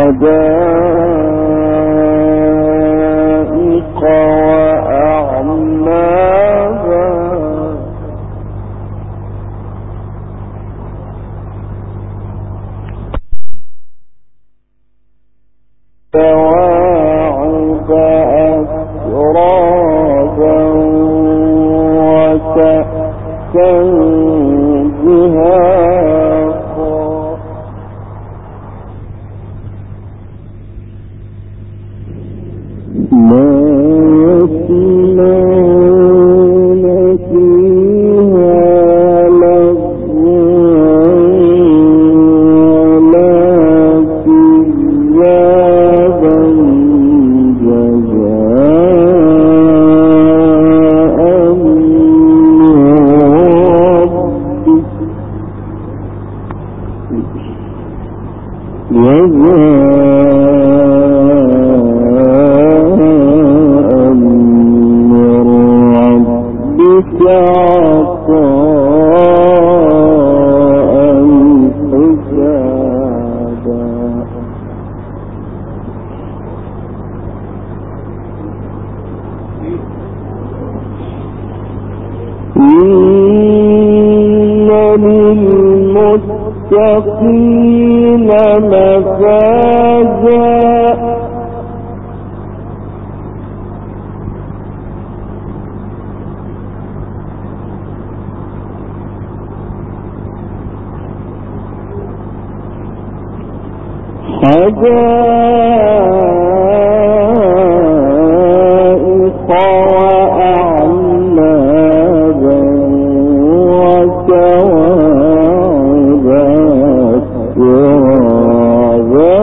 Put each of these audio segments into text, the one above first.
حدائق وأعنابا كواعب أترابا وكأسا دهاقا لا يسمعون فيها لغوا ولا كذابا جزاء من ربك عطاء حسابا إن للمتقين مفازا حدائق وأعنابا وكواعب أترابا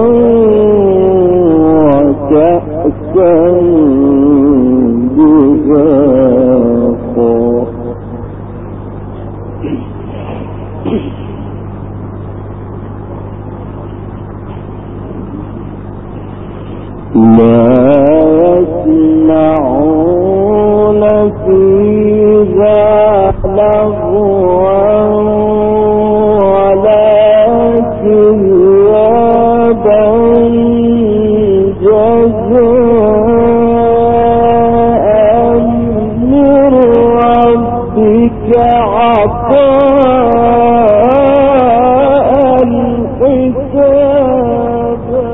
وكأسا دهاقا لا يسمعون فيها لغوا ولا كذابا جزاء من ربك عطاء حسابا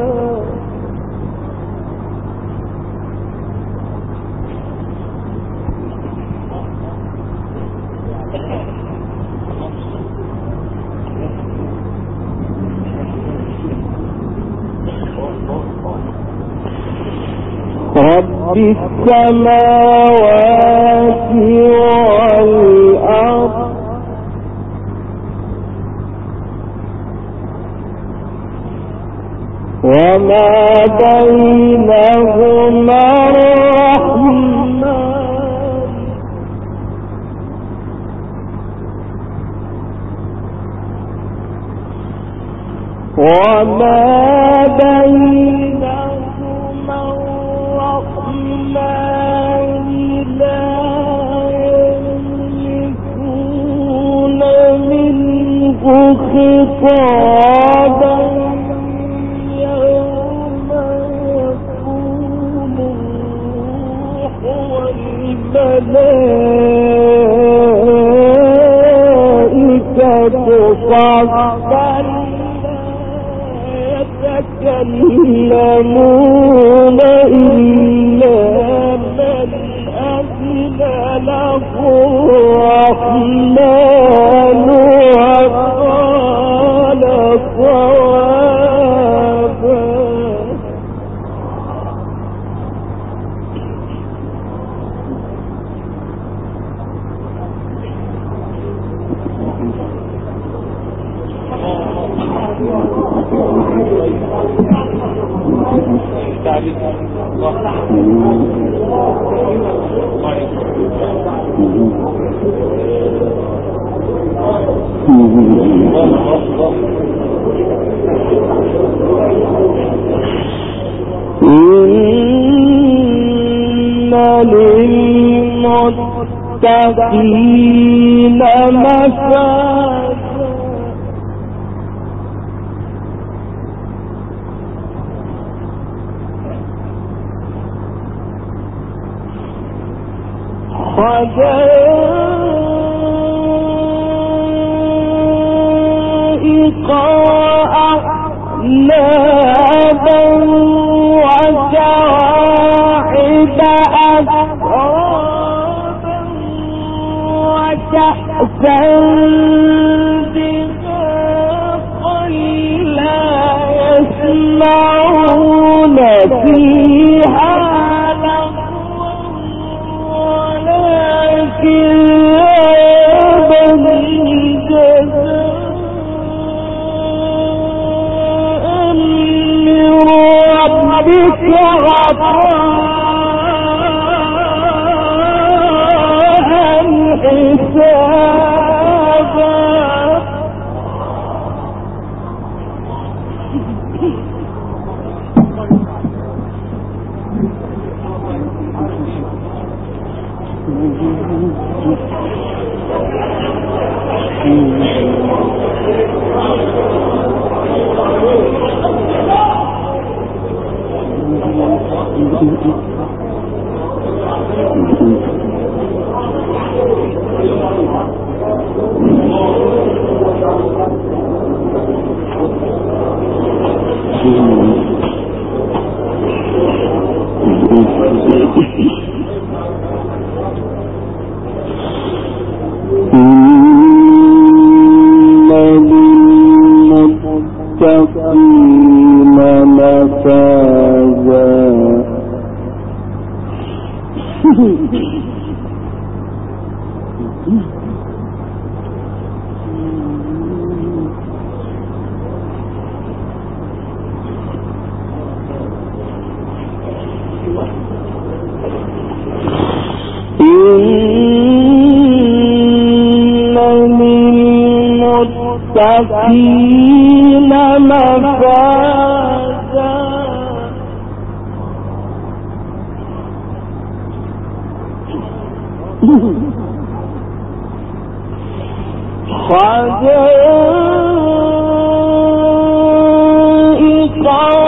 رب السماوات والأرض وما بينهما الرحمن وما بينهما الرحمن لا يملكون منه خطابا يوم يقول الروح والملائكة صفا يتكلمون إلا من أذن له الرحمن وقال صوابا إن للمتقين مفازا حدائق أعنابا وكواعب أترابا وكأسا دهاقا لا يسمعون فيها للمتقين مفازا حدائق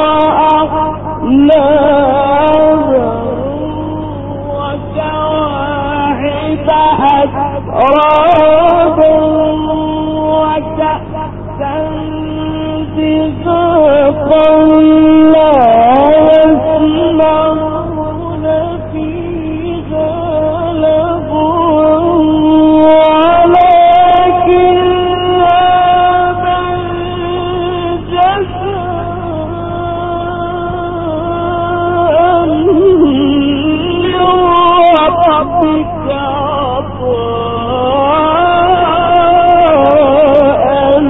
وأعنابا وكواعب أترابا وكأسا دهاقا لا يسمعون فيها لغوا ولا كذابا جزاء من ربك عطاء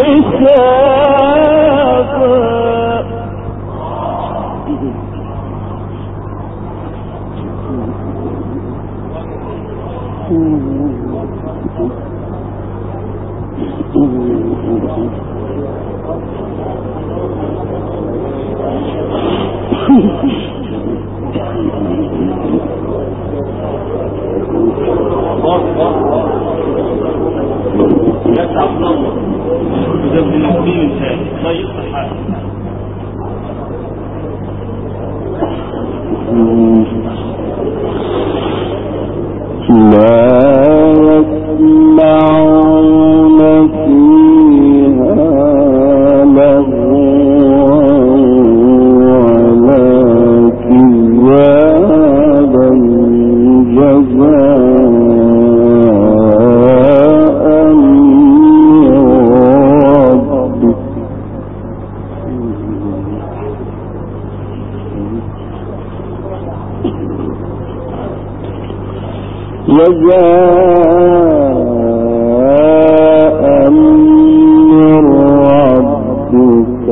جزاء من ربك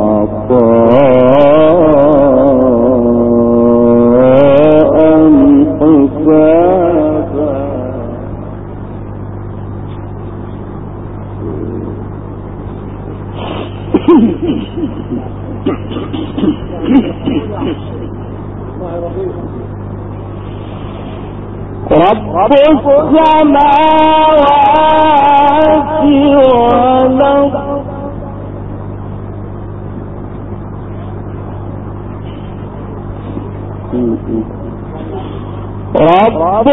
عطاء حسابا رب السماوات والأرض رب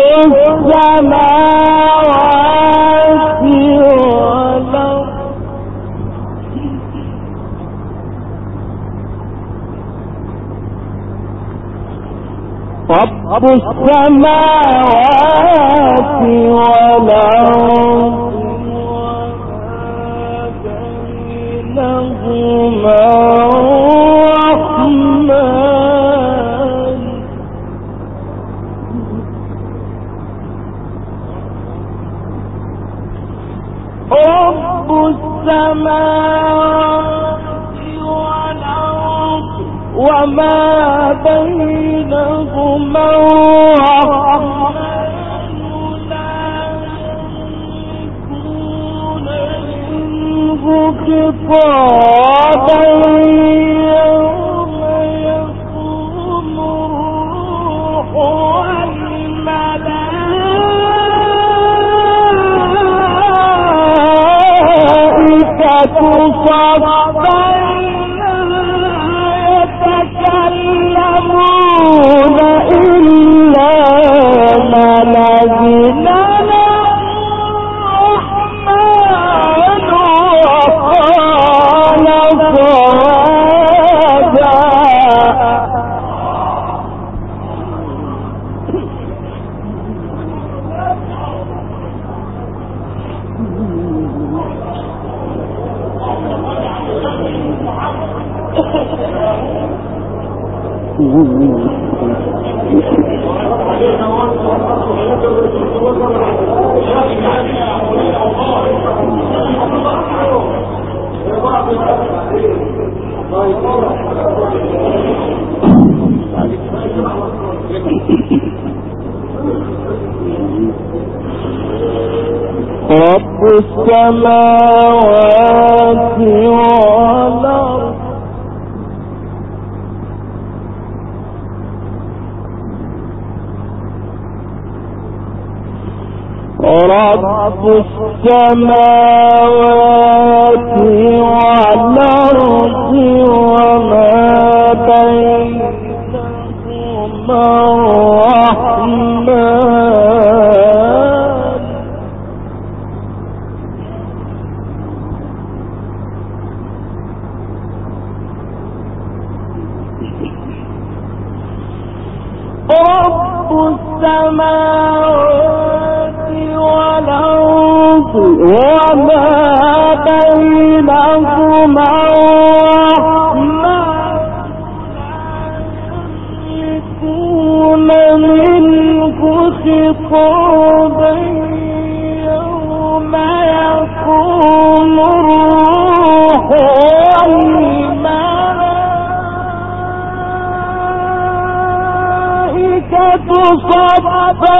السماوات والأرض رب السماوات والأرض بينهما الرحمن رب السماوات والأرض وما بينهما الرحمن لا يملكون منه خطابا يوم يقوم الروح والملائكة صفا يتكلمون إلا من أذن له الرحمن وقال صوابا رب السماوات والأرض رب السماوات والأرض وما بينهما الرحمن رب السماوات والأرض وما بينهما الرحمن لا يملكون منه خطابا يوم يقوم الروح والملائكة صفا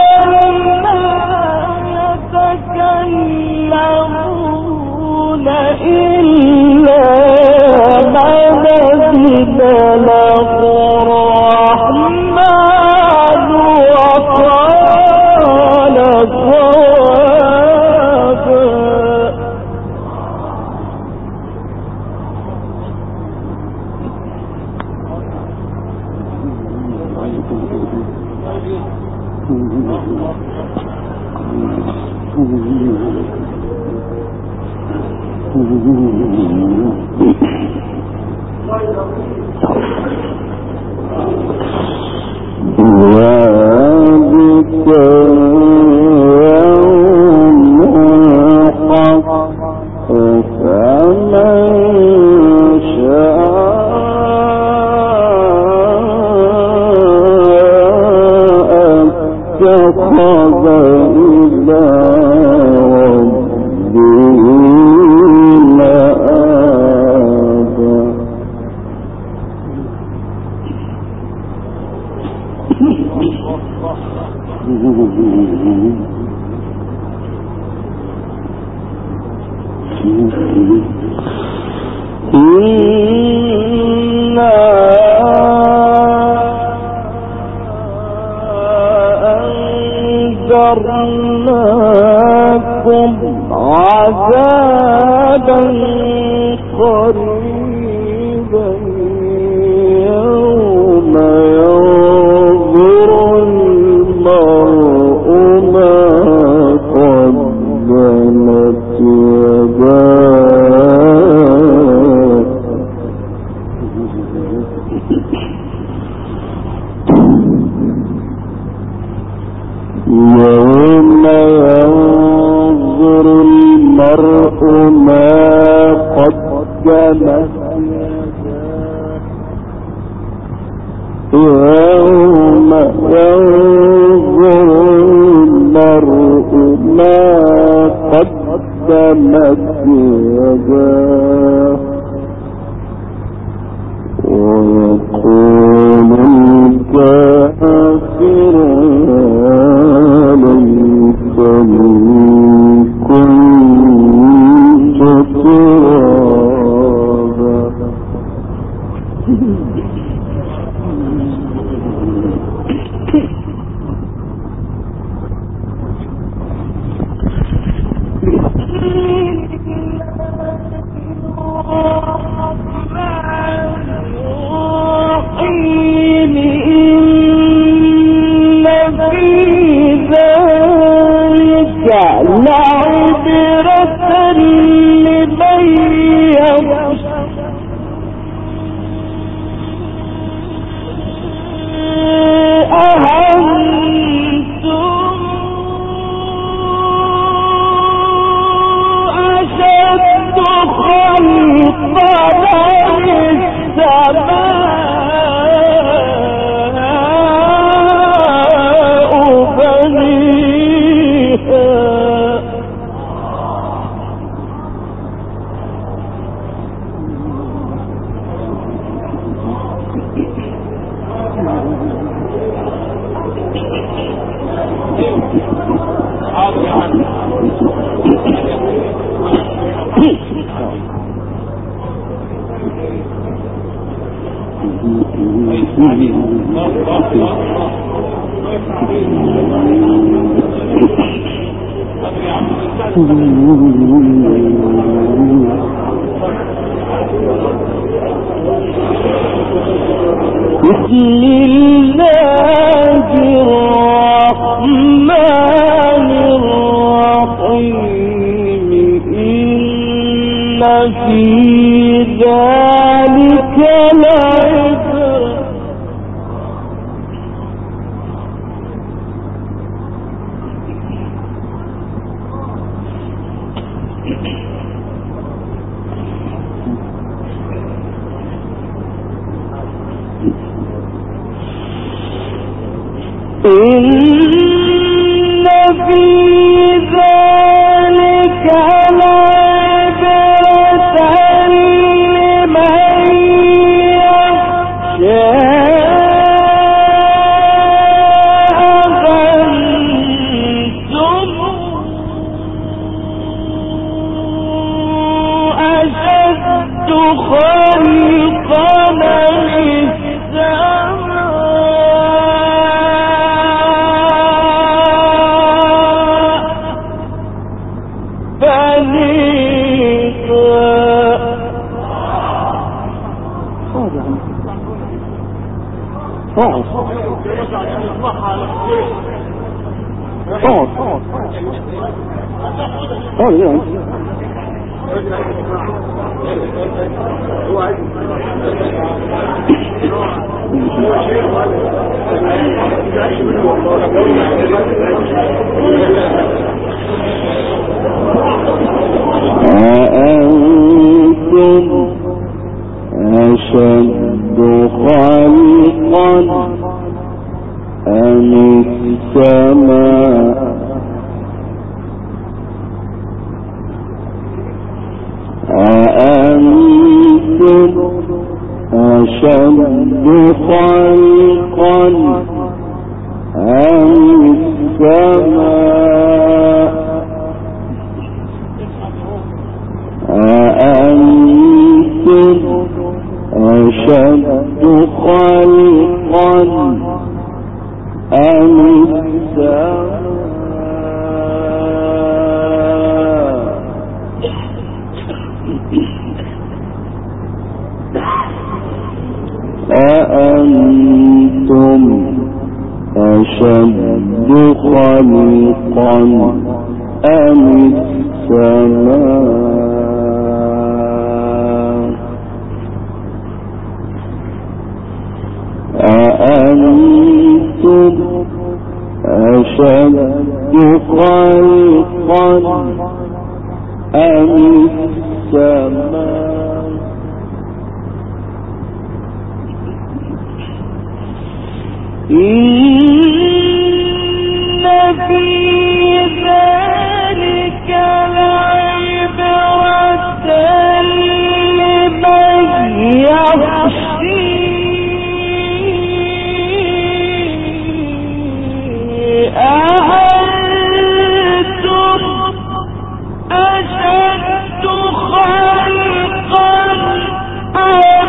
يتكلمون إلا من أذن له الرحمن وقال صوابا ذلك يوم الحق فمن شاء اتخذ إلى ربه مآبا إنا أنذرناكم عذابا قريبا يوم ينظر المرء يوم ينظر المرء ما قدمت يوم ينظر المرء ما قدمت يداه ويقول الكافر ليتني كنت ترابا. بسم الله الرحمن الرحيم إن في ذلك لعبرة إن في ذلك لعبرة لمن يخشى أأنتم أشد خلقا من أأنتم أشد خلقا أم السماء أأنتم أشد خلقا أم السماء أأنتم أشد خلقا أم السماء أأنتم أشد خلقا أم السماء أأنتم أشد خلقا أم السماء إن في ذلك لعبرة لمن يخشى أأنتم أشد خلقا أم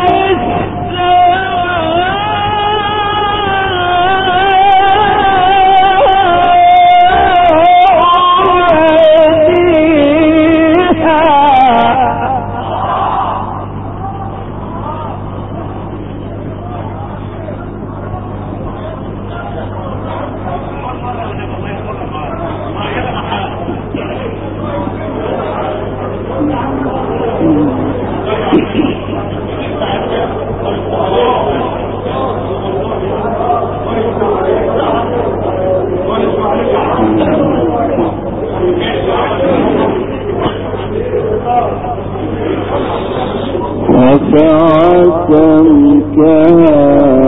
فسواها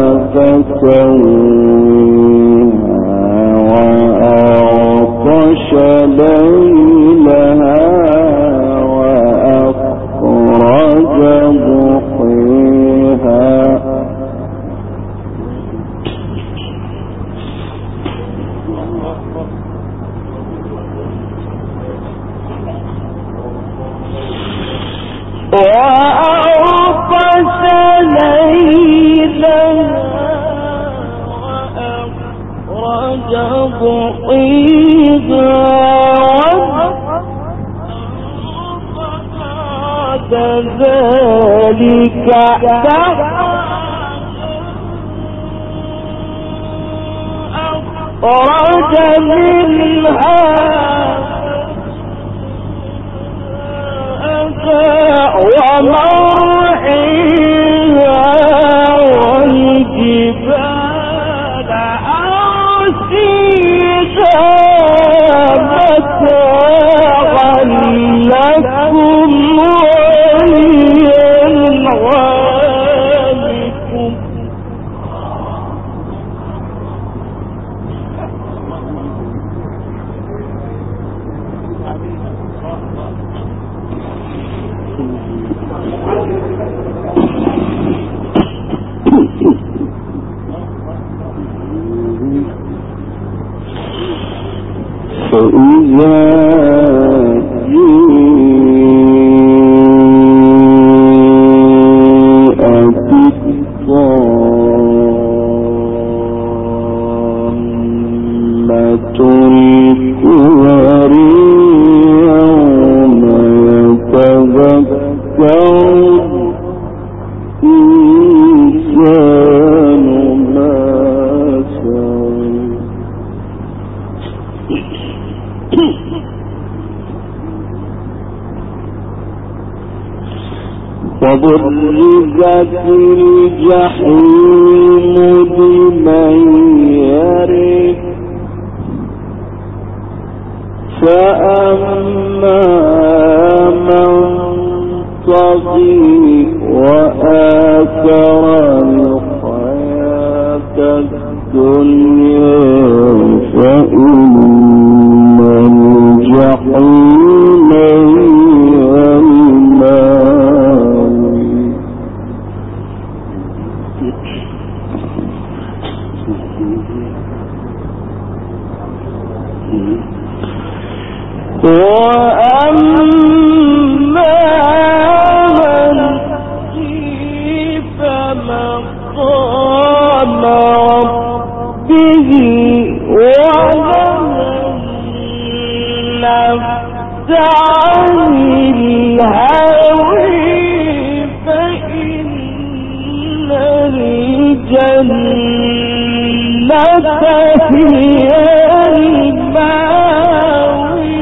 وأغطش ليلها وأخرج ضحيها وأغطش ليلها وأخرج ضحيها بعد ذلك أخرج منها ومرعيها والجبال أرسيها متاعا لكم ولأنعامكم فإذا جاءت الطامة الكبرى يوم يتذكر الإنسان ما سعى وبرزت الجحيم لمن يرد فأما من طغى وآثر الحياة الدنيا فإن الجحيم هي المأوى وأما من خيف مقام ربه ونهى النفس عن الهوى فإن الجنة هي المأوى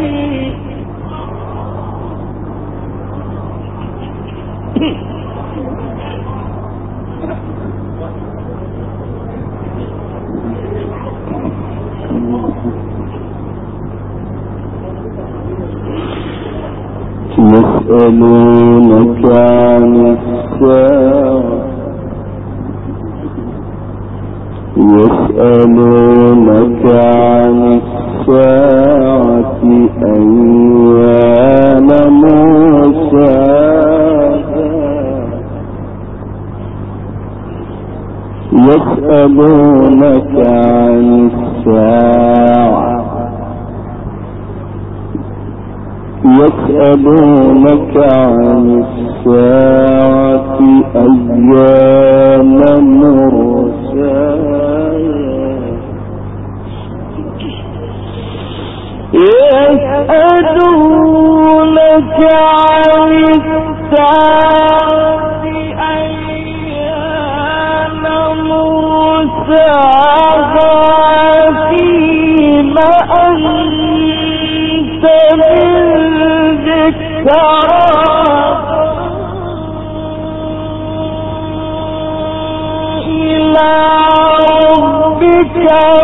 يسألونك عن الساعة يسألونك عن الساعة أيان مرساها يسألونك عن الساعة يسألونك عن الساعة أيان مرساها يسألونك عن الساعة أيان مرساها فيما أنت من إلى ربك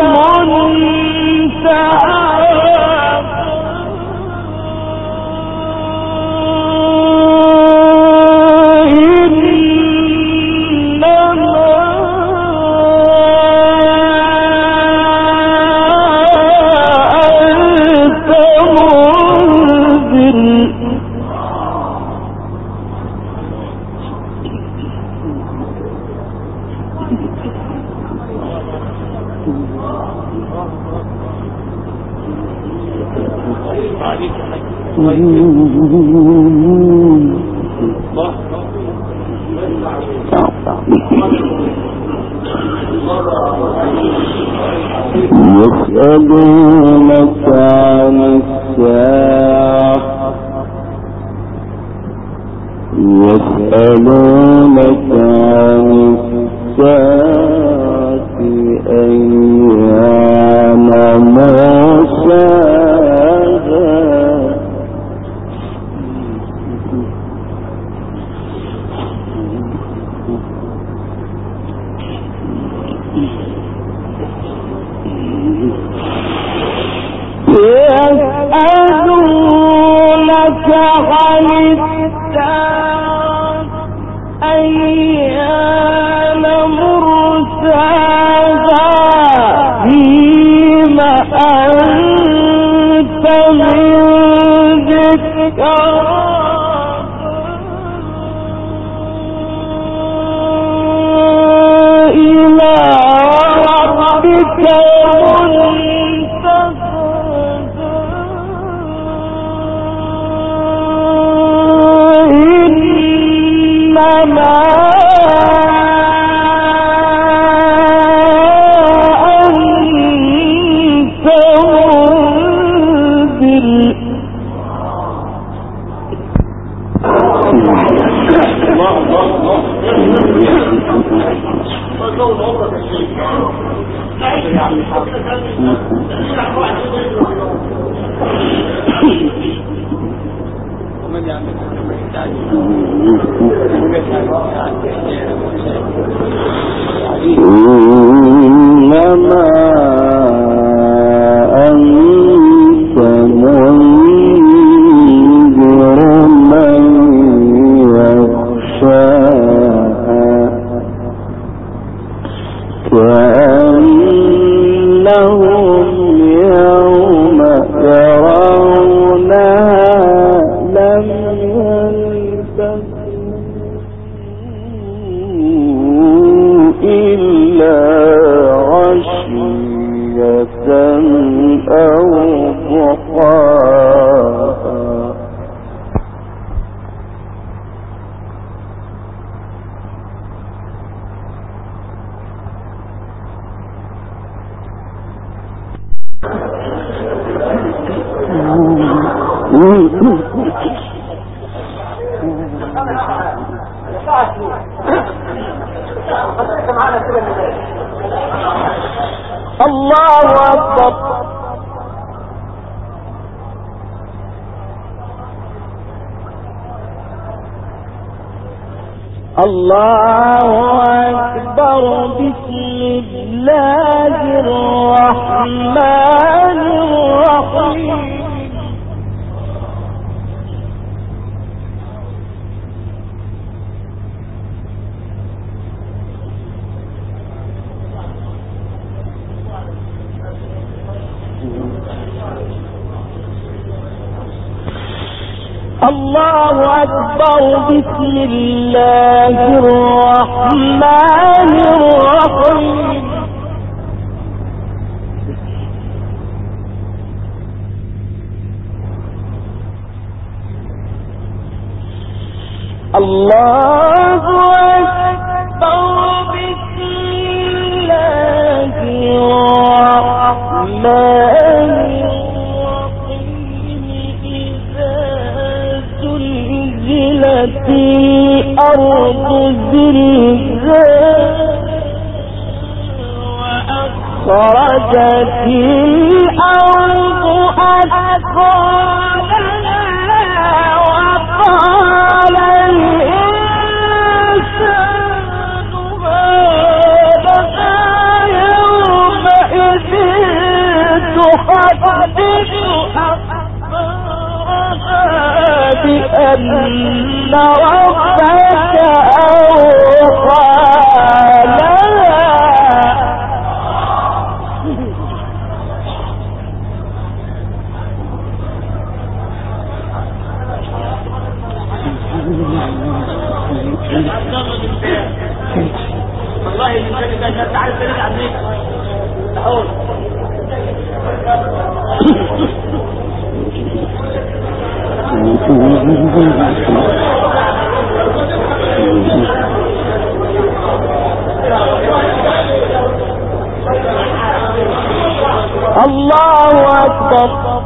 يسألونك عن الساعة يسألونك عن الساعة أيان مرساها يسألونك عن الساعة أيان مرساها فيما أنت من ذكرها إلى ربك إنما أنت منذر من يخشاها كأنهم يوم يرونها لم يلبثوا إلا عشية أو ضحاها الله أكبر الله أكبر بسم الله الرحمن الرحيم الله أكبر. بسم الله الرحمن الرحيم. الله أكبر. بسم الله الرحمن الرحيم. إذا زلزلت الأرض زلزالها وأخرجت الأرض أثقالها وقال الإنسان ما لها يومئذ تحدث أخبارها بأن ربك أوحى لها. والله الإنسان كان تعال تريد عنك تحول. الله أكبر.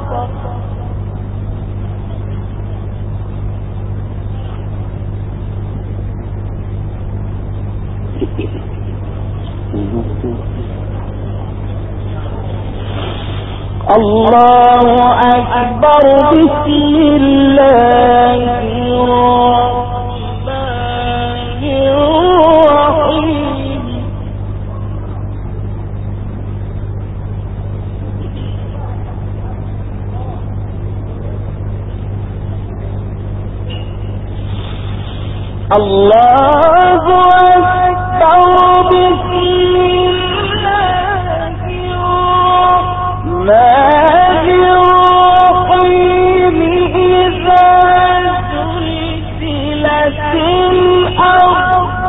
الله أكبر. بسم الله الرحمن الرحيم. الله أكبر. بسم الله الرحمن الرحيم. إذا زلزلت الأرض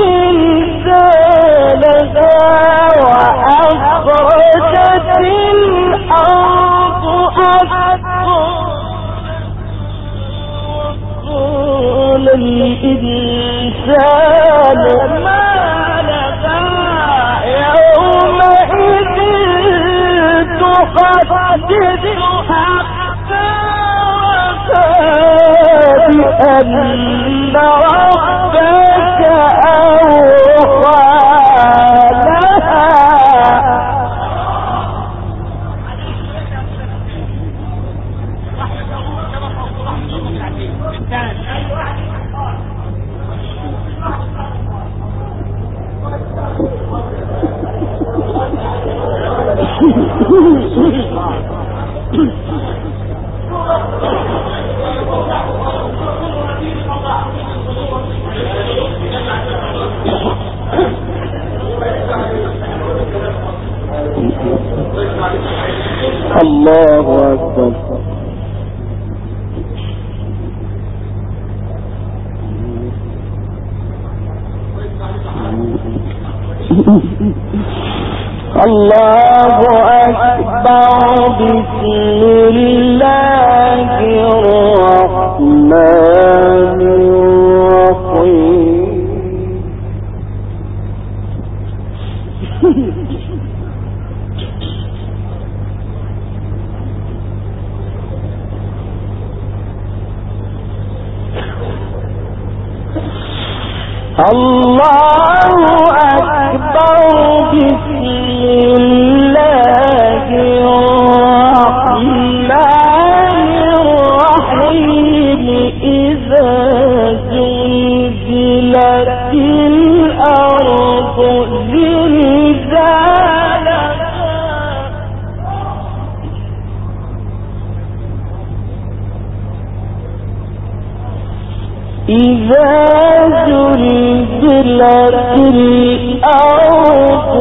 زلزالها وأخرجت الأرض وقال الإنسان ما لها يومئذ تحدث أخبارها بأن ربك أوحى لها. الله أكبر. الله أكبر. بسم الله الرحمن الرحيم. الله أكبر. بسم الله الرحمن الرحيم. إذا زلزلت الأرض زلزالها إذا زلزلت الأرض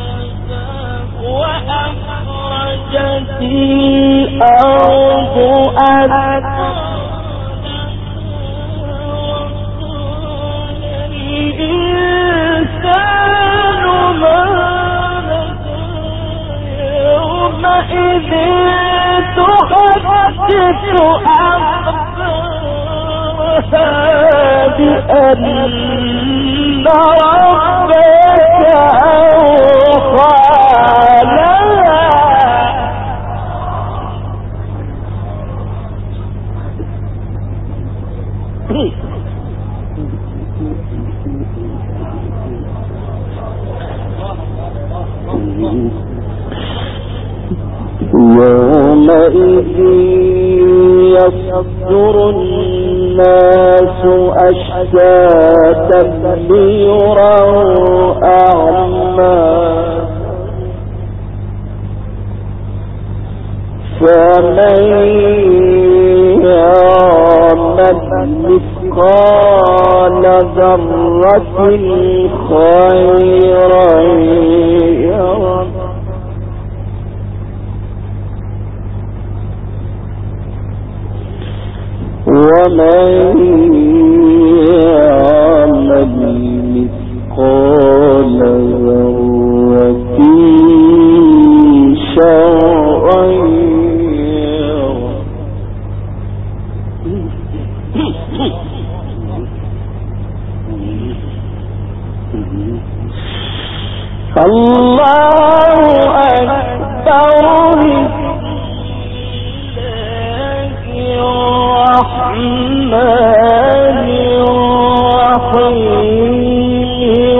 وأخرجت الأرض بأن ربك أوحى لها يومئذ يصدر الناس أشتاتا ليروا أعمالهم فمن يعمل مثقال ذرة خيرا يره ومن يعمل مثقال ذرة شرا يره الله أكبر الرحمن الرحيم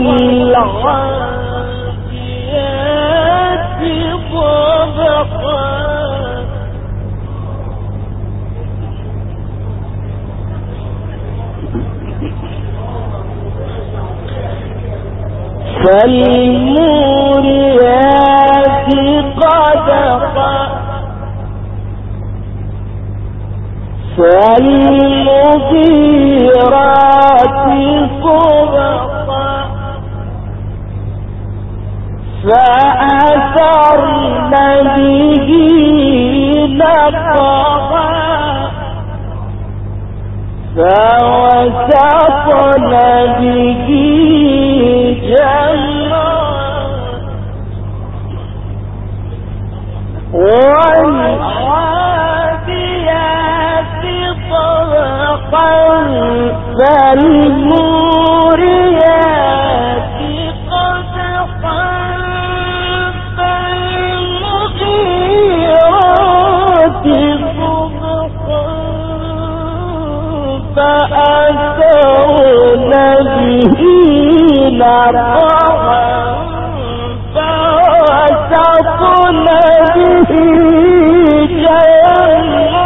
والعاديات ضبحا فالموريات قدحا فالمغيرات صبحا فأثرن به نقعا فوسطن به جمعا والعاديات ضبحا فالموريات قدحا فالمغيرات صبحا فأثرن به نقعا فوسطن به جمعا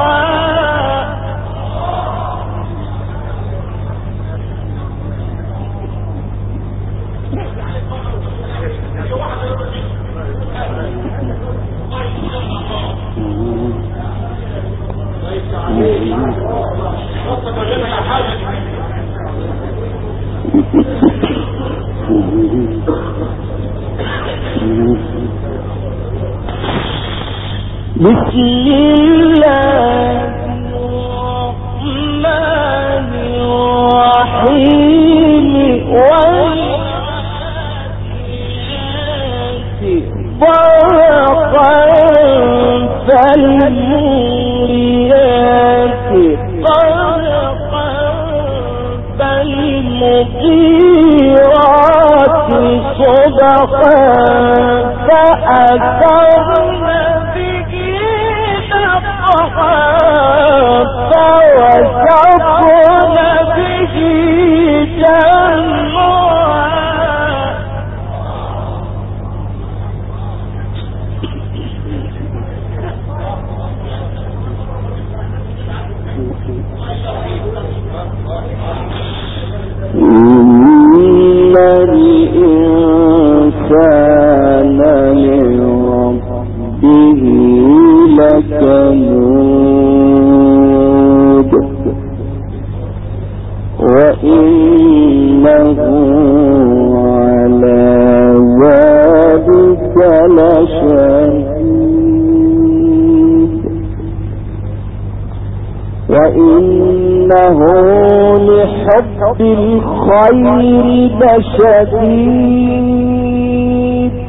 بسم الله الرحمن الرحيم والعاديات ضبحا فالموريات قدحا فالمغيرات صبحا فأثرن به نقعا فوسطن به جمعا إن الإنسان لربه لكنود وإنه على ذلك لشهيد وإنه لحب الخير لشديد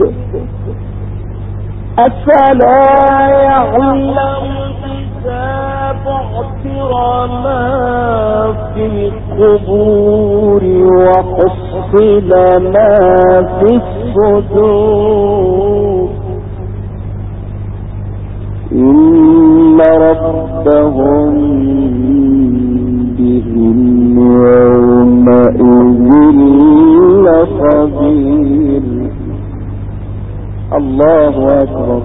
أفلا يعلم إذا بعثر ما في القبور وحصل ما في الصدور إن ربهم بهم يومئذ لخبير. الله أكبر.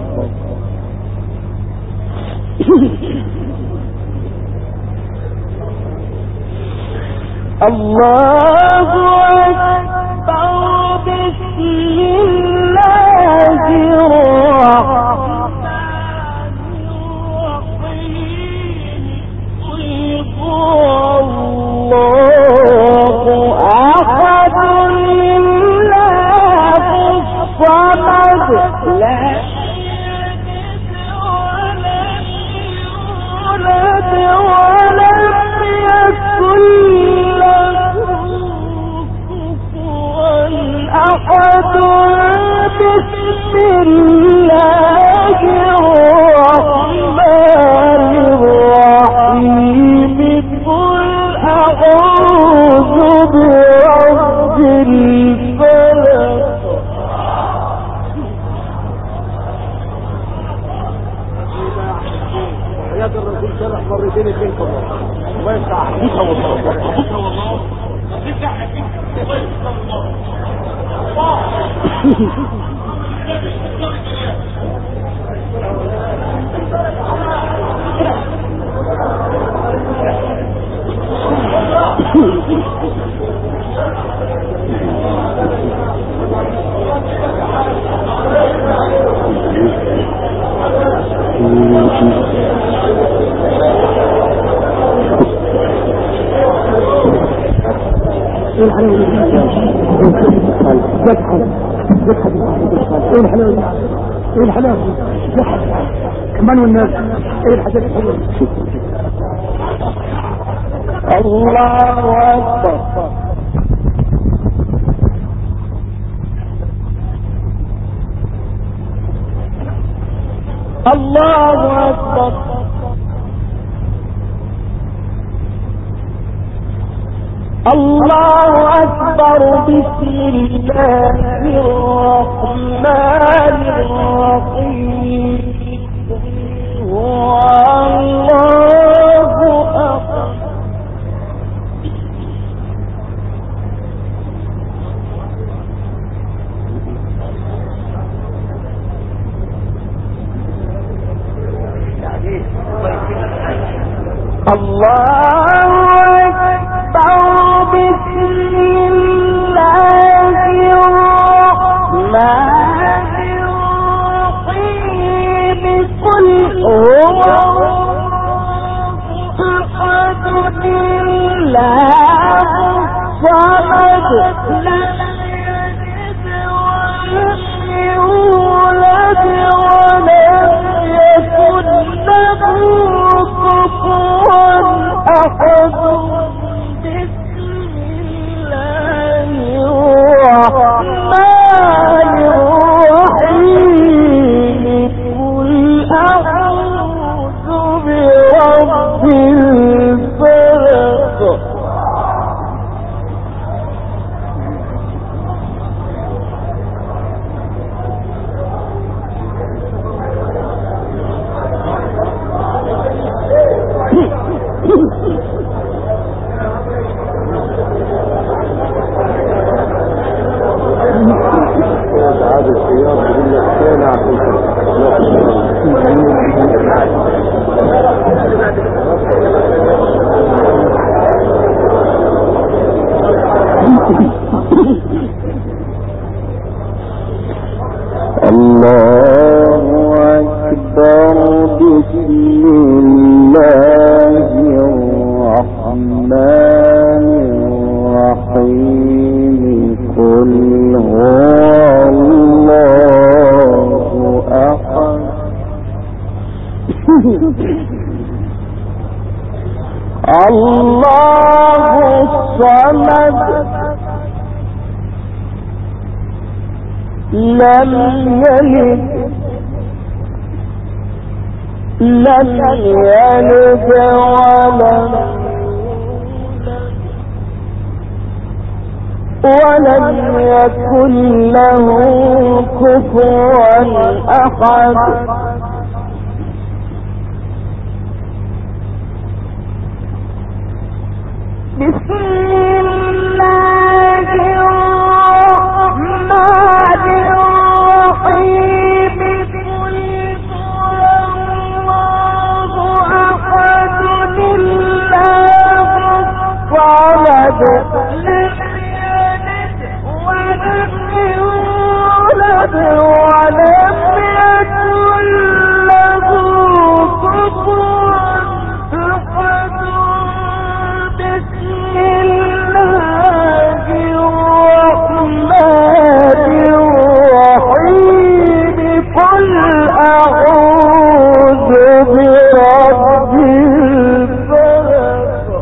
الله أكبر. بسم الله الرحمن الرحيم. قل هو الله أحد الله الصمد لا يلد ولم يولد ولم يكن له كفوا أحد. بسم الله الرحمن الرحيم. قل أعوذ برب الفلق. حياة الرسول شرح مرتين خلقه الله يفتح حديثها والله حديثها والله تفتح حديث الله يفتح ايه الحلاوه ايه الحلاوه كمان والناس ايه الحاجات الحلوه. الله أكبر. الله أكبر. الله أكبر. بسم الله الرحمن الرحيم. هو الله أكبر. الله أكبر. بسم الله الرحمن الرحيم. قل هو أحد الله الصمد لم يلد ولم يولد ولم يكن له كفوا أحد. الرحمن الرحيم. قل أعوذ برب الفلق. الله أكبر. بسم الله الرحمن الرحيم. قل هو الله أحد الله الصمد لم يلد ولم يكن له كفوا أحد بسم الله الرحمن الرحيم قل الله أحد الله الصمد لم يلد ولم يولد ولم يكن له كفوا أحد بسم الله الرحمن الرحيم قل أعوذ برب الفلق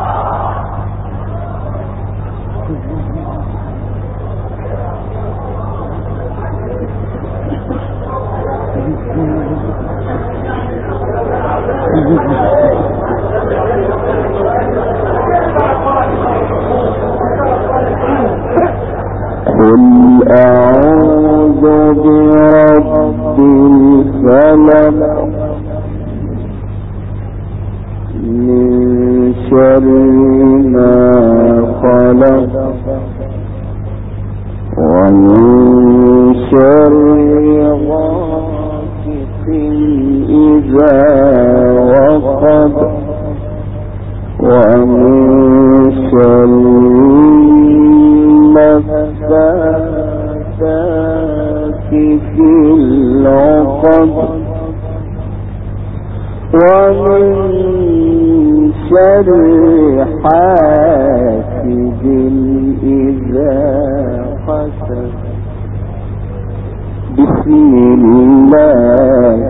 قل أعوذ برب الفلق من شر ما خلق ومن شر غاسق إذا وقب ومن شر النفاثات في العقد ومن شر حاسد إذا حسد بسم الله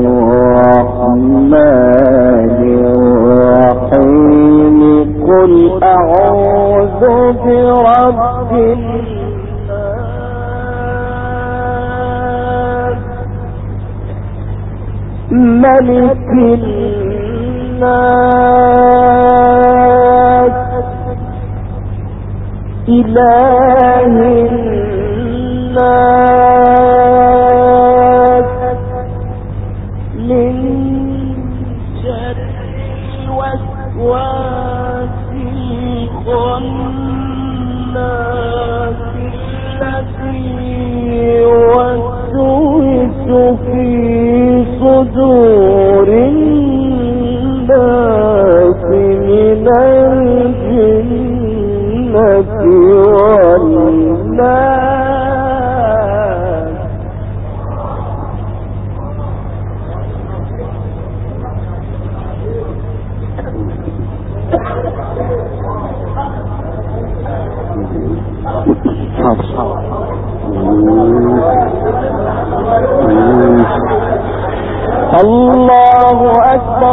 الرحمن الرحيم قل أعوذ برب الناس ملك الناس إله الناس من شر الوسواس الخناس الذي يوسوس في صدور الناس من الجنة والناس الله أكبر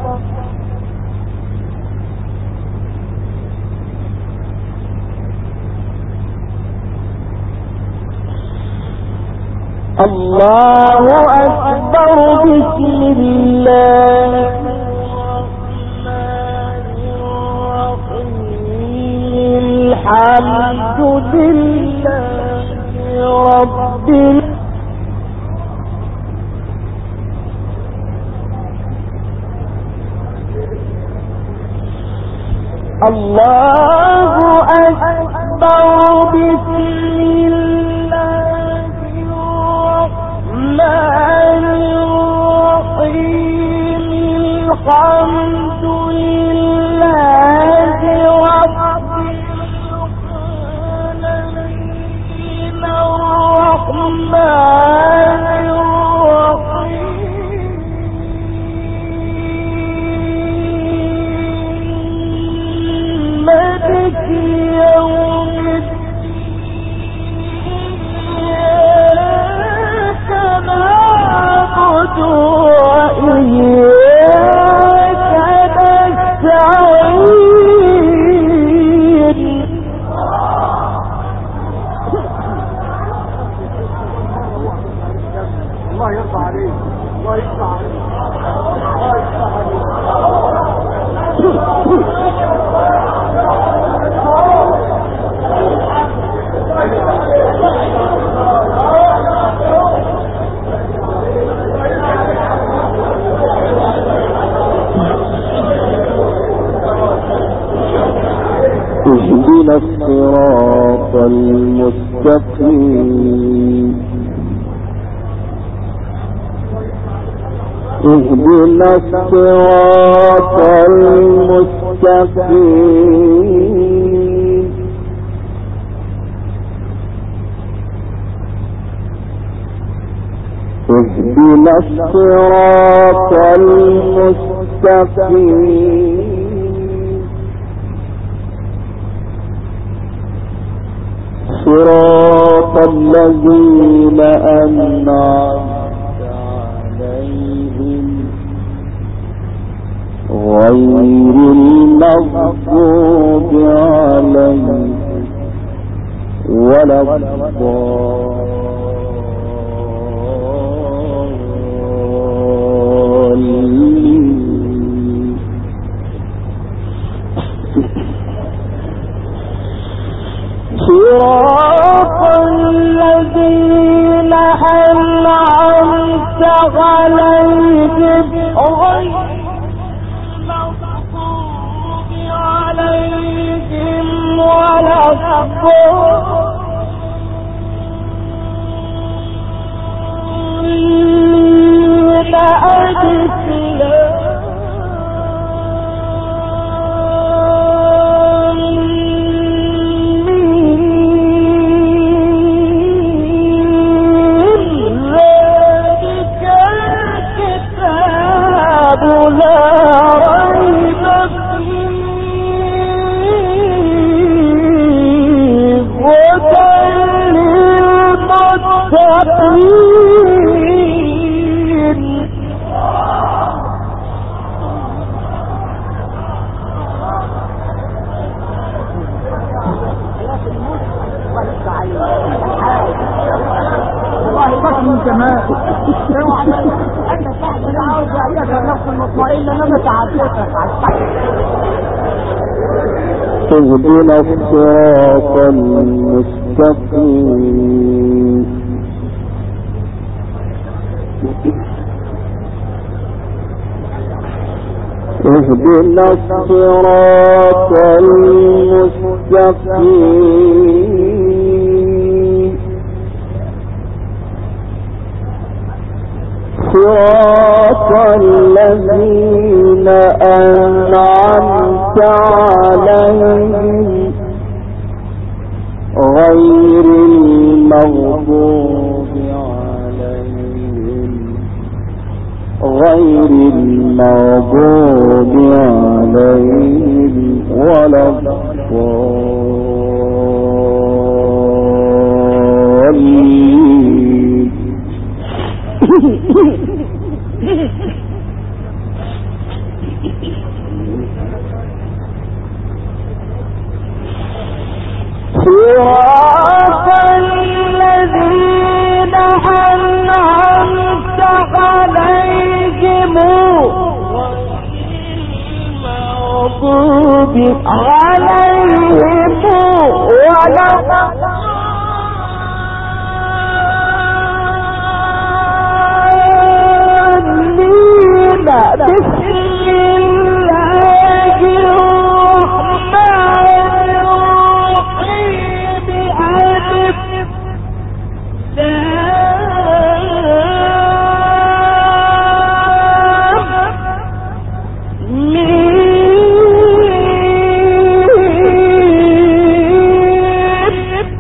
الله أكبر بسم الله الرحمن الرحيم الحمد لله رب الله أكبر بسم الله الرحمن الرحيم الحمد لله رب العالمين الرحمن الرحيم مالك يوم إياك نعبد وإياك نستعين اهدنا الصراط المستقيم اهدنا الصراط المستقيم اهدنا الصراط المستقيم صراط الذين أنعمت عليهم غير المغضوب عليهم ولا الضالين. صراط الذين أنعمت عليهم غير المغضوب عليهم ولا الضالين. اهدنا الصراط المستقيم اهدنا الصراط المستقيم صراط الذين أنعمت عليهم غير المغضوب عليهم ولا الضالين. صراط الذين أنعمت عليهم المغضوب عليهم ولا الضالين. بسم الله الرحمن الرحيم. ألف لام ميم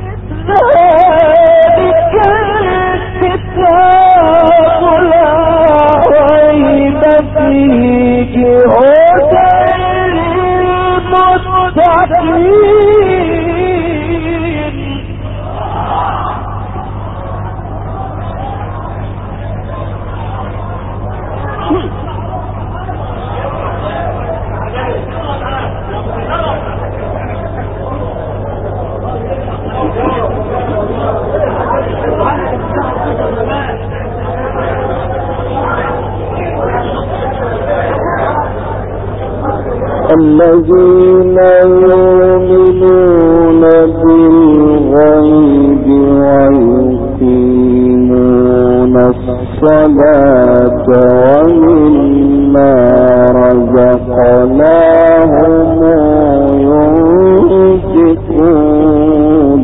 الذين يؤمنون بالغيب ويقيمون الصلاة ومما رزقناهم ينفقون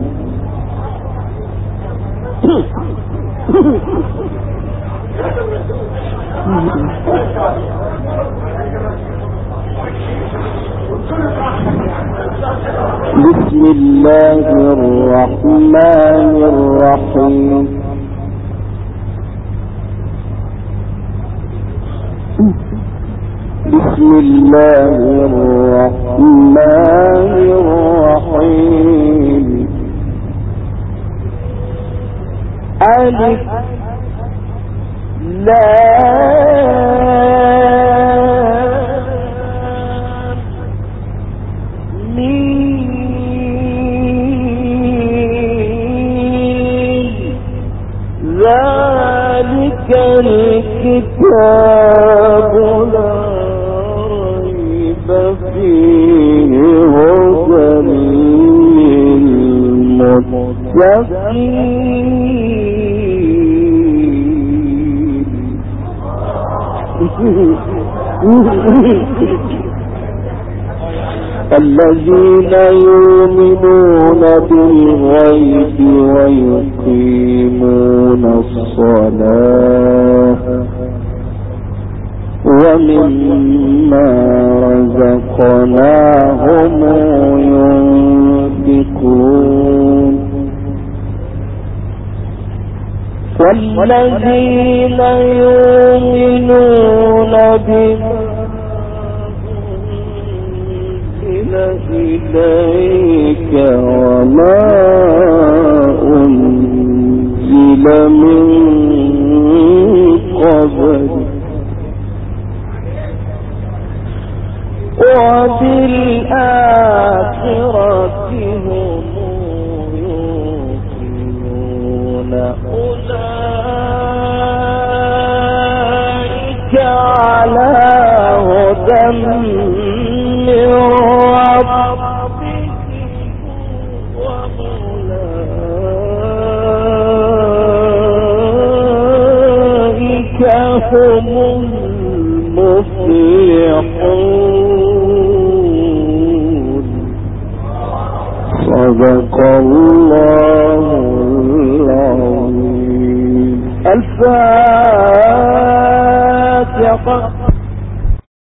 بسم الله الرحمن الرحيم بسم الله الرحمن الرحيم ألف ذلك الكتاب لا ريب فيه هدى للمتقين الذين يؤمنون بالغيب ويقيمون الصلاة ومما رزقناهم ينفقون والذين يؤمنون بما إليك وما أنزل من قبل وبالآخرة هم يوقنون أولئك على هدى من ربهم وأولئك هم المفلحون صدق الله العظيم. الفاتحة.